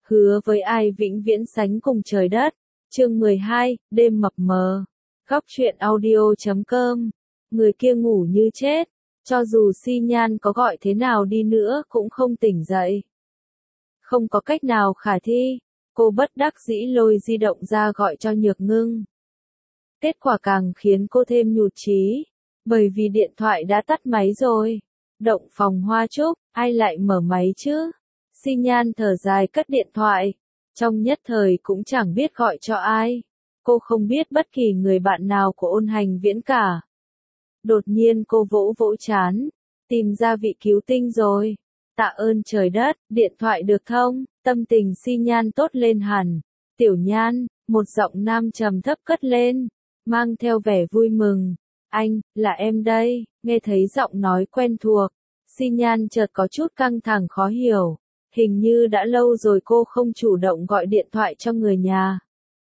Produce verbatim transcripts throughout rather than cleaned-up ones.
Hứa với ai vĩnh viễn sánh cùng trời đất. Chương mười hai, đêm mập mờ. Góc truyện audio chấm com. Người kia ngủ như chết, cho dù Xi Nhan có gọi thế nào đi nữa cũng không tỉnh dậy. Không có cách nào khả thi, cô bất đắc dĩ lôi di động ra gọi cho Nhược Ngưng. Kết quả càng khiến cô thêm nhụt chí, bởi vì điện thoại đã tắt máy rồi. Động phòng Hoa Trúc, ai lại mở máy chứ? Xi Nhan thở dài cất điện thoại, trong nhất thời cũng chẳng biết gọi cho ai. Cô không biết bất kỳ người bạn nào của Ôn Hành Viễn cả. Đột nhiên cô vỗ vỗ trán, tìm ra vị cứu tinh rồi. Tạ ơn trời đất, điện thoại được thông, tâm tình Xi Nhan tốt lên hẳn. Tiểu Nhan, một giọng nam trầm thấp cất lên, mang theo vẻ vui mừng. Anh, là em đây, nghe thấy giọng nói quen thuộc. Xi Nhan chợt có chút căng thẳng khó hiểu. Hình như đã lâu rồi cô không chủ động gọi điện thoại cho người nhà.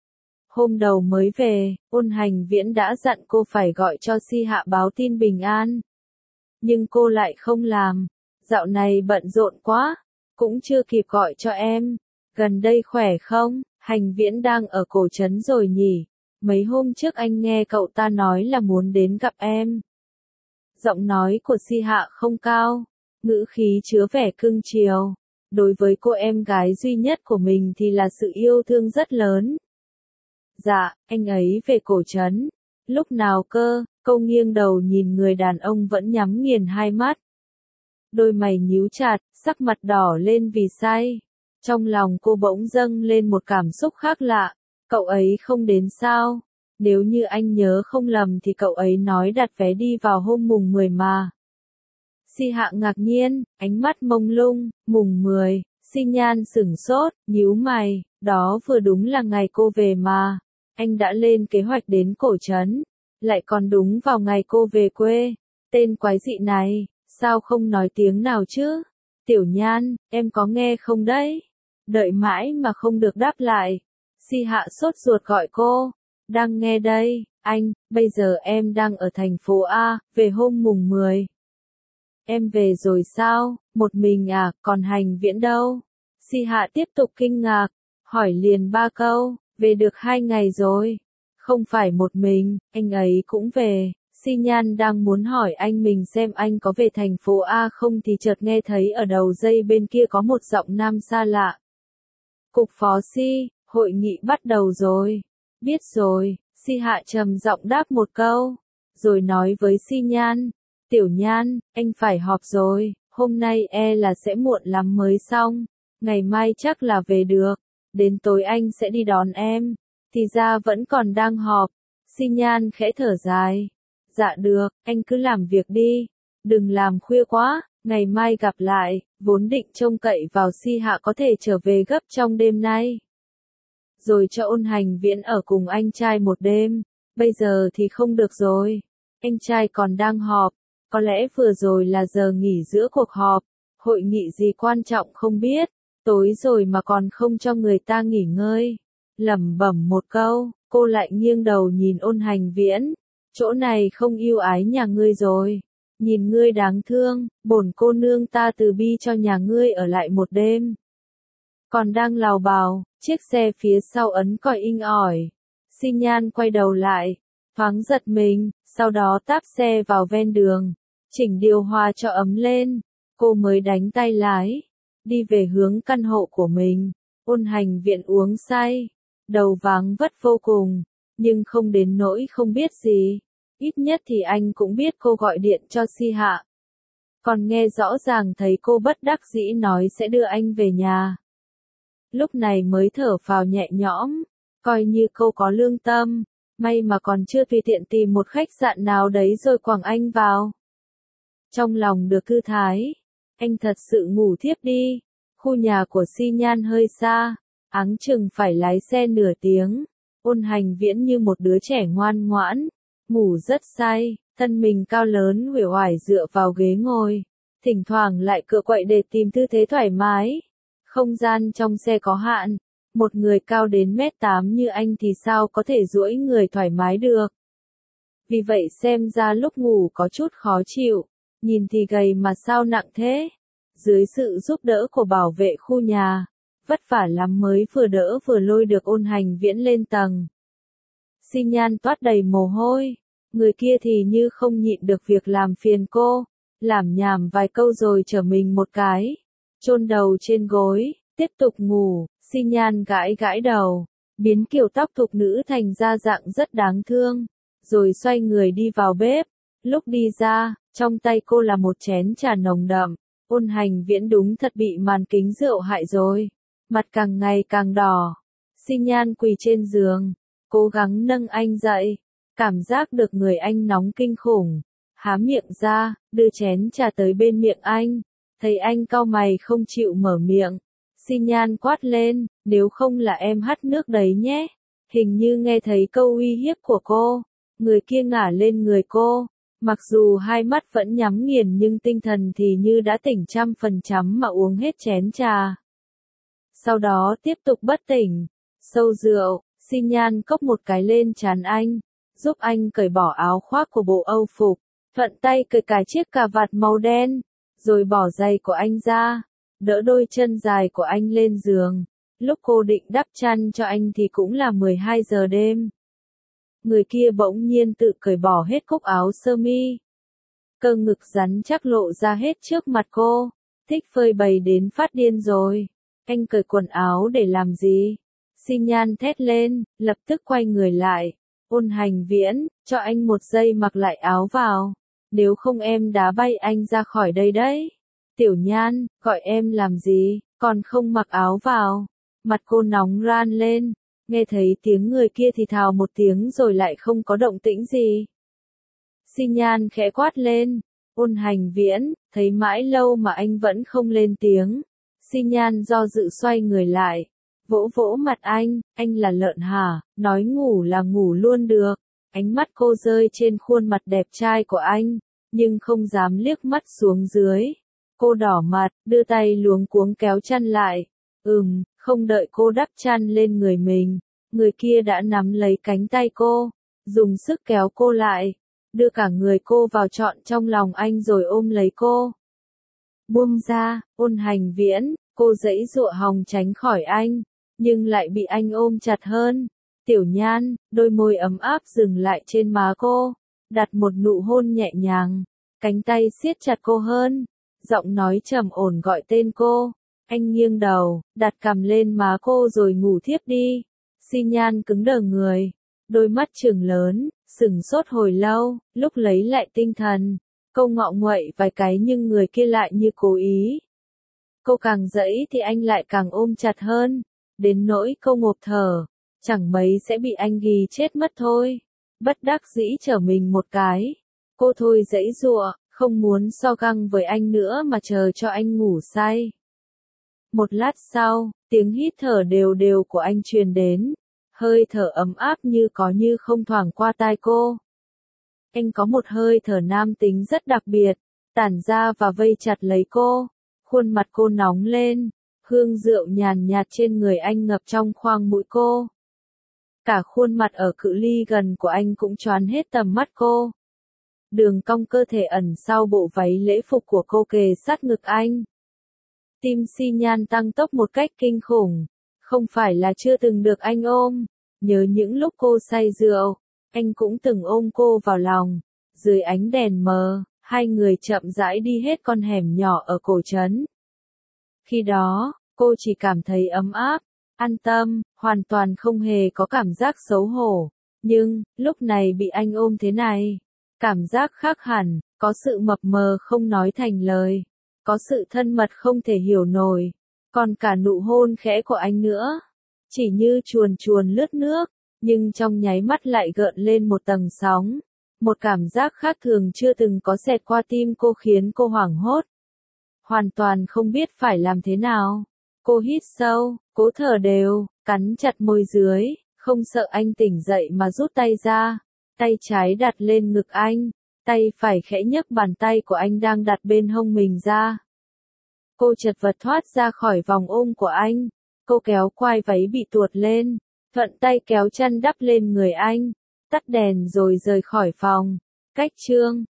Hôm đầu mới về, Ôn Hành Viễn đã dặn cô phải gọi cho Si Hạ báo tin bình an. Nhưng cô lại không làm. Dạo này bận rộn quá, cũng chưa kịp gọi cho em. Gần đây khỏe không? Hành Viễn đang ở cổ trấn rồi nhỉ? Mấy hôm trước anh nghe cậu ta nói là muốn đến gặp em. Giọng nói của Si Hạ không cao, ngữ khí chứa vẻ cưng chiều. Đối với cô em gái duy nhất của mình thì là sự yêu thương rất lớn. Dạ, anh ấy về cổ trấn. Lúc nào cơ? Cô nghiêng đầu nhìn người đàn ông vẫn nhắm nghiền hai mắt. Đôi mày nhíu chặt, sắc mặt đỏ lên vì say. Trong lòng cô bỗng dâng lên một cảm xúc khác lạ. Cậu ấy không đến sao? Nếu như anh nhớ không lầm thì cậu ấy nói đặt vé đi vào hôm mùng mười mà. Si Hạ ngạc nhiên, ánh mắt mông lung. Mùng mười, Xi Nhan sửng sốt, nhíu mày, đó vừa đúng là ngày cô về mà. Anh đã lên kế hoạch đến cổ trấn, lại còn đúng vào ngày cô về quê. Tên quái dị này, sao không nói tiếng nào chứ? Tiểu Nhan, em có nghe không đấy? Đợi mãi mà không được đáp lại. Si Hạ sốt ruột gọi cô. Đang nghe đây, anh, bây giờ em đang ở thành phố A, về hôm mùng mười. Em về rồi sao? Một mình à, còn Hành Viễn đâu? Si Hạ tiếp tục kinh ngạc, hỏi liền ba câu, về được hai ngày rồi. Không phải một mình, anh ấy cũng về. Si Nhan đang muốn hỏi anh mình xem anh có về thành phố A không thì chợt nghe thấy ở đầu dây bên kia có một giọng nam xa lạ. Cục phó Si, hội nghị bắt đầu rồi. Biết rồi, Si Hạ trầm giọng đáp một câu, rồi nói với Si Nhan. Tiểu Nhan, anh phải họp rồi, hôm nay e là sẽ muộn lắm mới xong, ngày mai chắc là về được, đến tối anh sẽ đi đón em, thì ra vẫn còn đang họp. Si Nhan khẽ thở dài. Dạ được, anh cứ làm việc đi, đừng làm khuya quá, ngày mai gặp lại, vốn định trông cậy vào Si Hạ có thể trở về gấp trong đêm nay. Rồi cho Ôn Hành Viễn ở cùng anh trai một đêm, bây giờ thì không được rồi, anh trai còn đang họp. Có lẽ vừa rồi là giờ nghỉ giữa cuộc họp, hội nghị gì quan trọng không biết, tối rồi mà còn không cho người ta nghỉ ngơi. Lẩm bẩm một câu, cô lại nghiêng đầu nhìn Ôn Hành Viễn, chỗ này không yêu ái nhà ngươi rồi, nhìn ngươi đáng thương, bổn cô nương ta từ bi cho nhà ngươi ở lại một đêm. Còn đang lào bào, chiếc xe phía sau ấn còi inh ỏi. Xi Nhan quay đầu lại, thoáng giật mình, sau đó táp xe vào ven đường, chỉnh điều hòa cho ấm lên, cô mới đánh tay lái, đi về hướng căn hộ của mình. Ôn Hành Viễn uống say, đầu váng vất vô cùng, nhưng không đến nỗi không biết gì, ít nhất thì anh cũng biết cô gọi điện cho Si Hạ. Còn nghe rõ ràng thấy cô bất đắc dĩ nói sẽ đưa anh về nhà. Lúc này mới thở phào nhẹ nhõm, coi như cô có lương tâm, may mà còn chưa tùy tiện tìm một khách sạn nào đấy rồi quẳng anh vào. Trong lòng được thư thái, anh thật sự ngủ thiếp đi. Khu nhà của Si Nhan hơi xa, áng chừng phải lái xe nửa tiếng. Ôn Hành Viễn như một đứa trẻ ngoan ngoãn, ngủ rất say, thân mình cao lớn uể oải dựa vào ghế ngồi, thỉnh thoảng lại cựa quậy để tìm tư thế thoải mái. Không gian trong xe có hạn, một người cao đến mét tám như anh thì sao có thể duỗi người thoải mái được. Vì vậy xem ra lúc ngủ có chút khó chịu, nhìn thì gầy mà sao nặng thế. Dưới sự giúp đỡ của bảo vệ khu nhà, vất vả lắm mới vừa đỡ vừa lôi được Ôn Hành Viễn lên tầng. Xi Nhan toát đầy mồ hôi, người kia thì như không nhịn được việc làm phiền cô, lảm nhảm vài câu rồi trở mình một cái, chôn đầu trên gối, tiếp tục ngủ. Xi Nhan gãi gãi đầu, biến kiểu tóc thục nữ thành ra dạng rất đáng thương, rồi xoay người đi vào bếp. Lúc đi ra, trong tay cô là một chén trà nồng đậm. Ôn Hành Viễn đúng thật bị màn kính rượu hại rồi, mặt càng ngày càng đỏ. Xi Nhan quỳ trên giường, cố gắng nâng anh dậy, cảm giác được người anh nóng kinh khủng, há miệng ra, đưa chén trà tới bên miệng anh, thấy anh cau mày không chịu mở miệng. Xi Nhan quát lên, nếu không là em hắt nước đấy nhé. Hình như nghe thấy câu uy hiếp của cô, người kia ngả lên người cô, mặc dù hai mắt vẫn nhắm nghiền nhưng tinh thần thì như đã tỉnh trăm phần trăm mà uống hết chén trà. Sau đó tiếp tục bất tỉnh, sâu rượu. Xi Nhan cốc một cái lên trán anh, giúp anh cởi bỏ áo khoác của bộ Âu phục, thuận tay cởi cả chiếc cà vạt màu đen, rồi bỏ giày của anh ra, đỡ đôi chân dài của anh lên giường. Lúc cô định đắp chăn cho anh thì cũng là mười hai giờ đêm. Người kia bỗng nhiên tự cởi bỏ hết cúc áo sơ mi. Cơ ngực rắn chắc lộ ra hết trước mặt cô, thích phơi bày đến phát điên rồi. Anh cởi quần áo để làm gì? Xi Nhan thét lên, lập tức quay người lại. Ôn Hành Viễn, cho anh một giây mặc lại áo vào. Nếu không em đá bay anh ra khỏi đây đấy. Tiểu Nhan, gọi em làm gì, còn không mặc áo vào. Mặt cô nóng ran lên, nghe thấy tiếng người kia thì thào một tiếng rồi lại không có động tĩnh gì. Xi Nhan khẽ quát lên, Ôn Hành Viễn, thấy mãi lâu mà anh vẫn không lên tiếng. Xi Nhan do dự xoay người lại, vỗ vỗ mặt anh, anh là lợn hả, nói ngủ là ngủ luôn được. Ánh mắt cô rơi trên khuôn mặt đẹp trai của anh, nhưng không dám liếc mắt xuống dưới. Cô đỏ mặt, đưa tay luống cuống kéo chăn lại. Ừm, không đợi cô đắp chăn lên người mình, người kia đã nắm lấy cánh tay cô, dùng sức kéo cô lại, đưa cả người cô vào trọn trong lòng anh rồi ôm lấy cô. Buông ra, Ôn Hành Viễn, cô giãy giụa hòng tránh khỏi anh, nhưng lại bị anh ôm chặt hơn. Tiểu Nhan, đôi môi ấm áp dừng lại trên má cô, đặt một nụ hôn nhẹ nhàng, cánh tay siết chặt cô hơn, giọng nói trầm ổn gọi tên cô. Anh nghiêng đầu, đặt cằm lên má cô rồi ngủ thiếp đi. Xi Nhan cứng đờ người, đôi mắt trừng lớn, sửng sốt hồi lâu, lúc lấy lại tinh thần, cô ngọ nguậy vài cái nhưng người kia lại như cố ý. Cô càng giãy thì anh lại càng ôm chặt hơn, đến nỗi cô ngộp thở, chẳng mấy sẽ bị anh ghì chết mất thôi. Bất đắc dĩ trở mình một cái, cô thôi giãy giụa, không muốn so găng với anh nữa mà chờ cho anh ngủ say. Một lát sau, tiếng hít thở đều đều của anh truyền đến, hơi thở ấm áp như có như không thoảng qua tai cô. Anh có một hơi thở nam tính rất đặc biệt, tản ra và vây chặt lấy cô, khuôn mặt cô nóng lên, hương rượu nhàn nhạt trên người anh ngập trong khoang mũi cô. Cả khuôn mặt ở cự ly gần của anh cũng choán hết tầm mắt cô. Đường cong cơ thể ẩn sau bộ váy lễ phục của cô kề sát ngực anh. Tim Xi Nhan tăng tốc một cách kinh khủng, không phải là chưa từng được anh ôm, nhớ những lúc cô say rượu, anh cũng từng ôm cô vào lòng, dưới ánh đèn mờ, hai người chậm rãi đi hết con hẻm nhỏ ở cổ trấn. Khi đó, cô chỉ cảm thấy ấm áp, an tâm, hoàn toàn không hề có cảm giác xấu hổ, nhưng, lúc này bị anh ôm thế này, cảm giác khác hẳn, có sự mập mờ không nói thành lời. Có sự thân mật không thể hiểu nổi, còn cả nụ hôn khẽ của anh nữa. Chỉ như chuồn chuồn lướt nước, nhưng trong nháy mắt lại gợn lên một tầng sóng. Một cảm giác khác thường chưa từng có xẹt qua tim cô khiến cô hoảng hốt. Hoàn toàn không biết phải làm thế nào. Cô hít sâu, cố thở đều, cắn chặt môi dưới, không sợ anh tỉnh dậy mà rút tay ra. Tay trái đặt lên ngực anh. Tay phải khẽ nhấc bàn tay của anh đang đặt bên hông mình ra. Cô chật vật thoát ra khỏi vòng ôm của anh. Cô kéo quai váy bị tuột lên, thuận tay kéo chăn đắp lên người anh, tắt đèn rồi rời khỏi phòng. Cách chương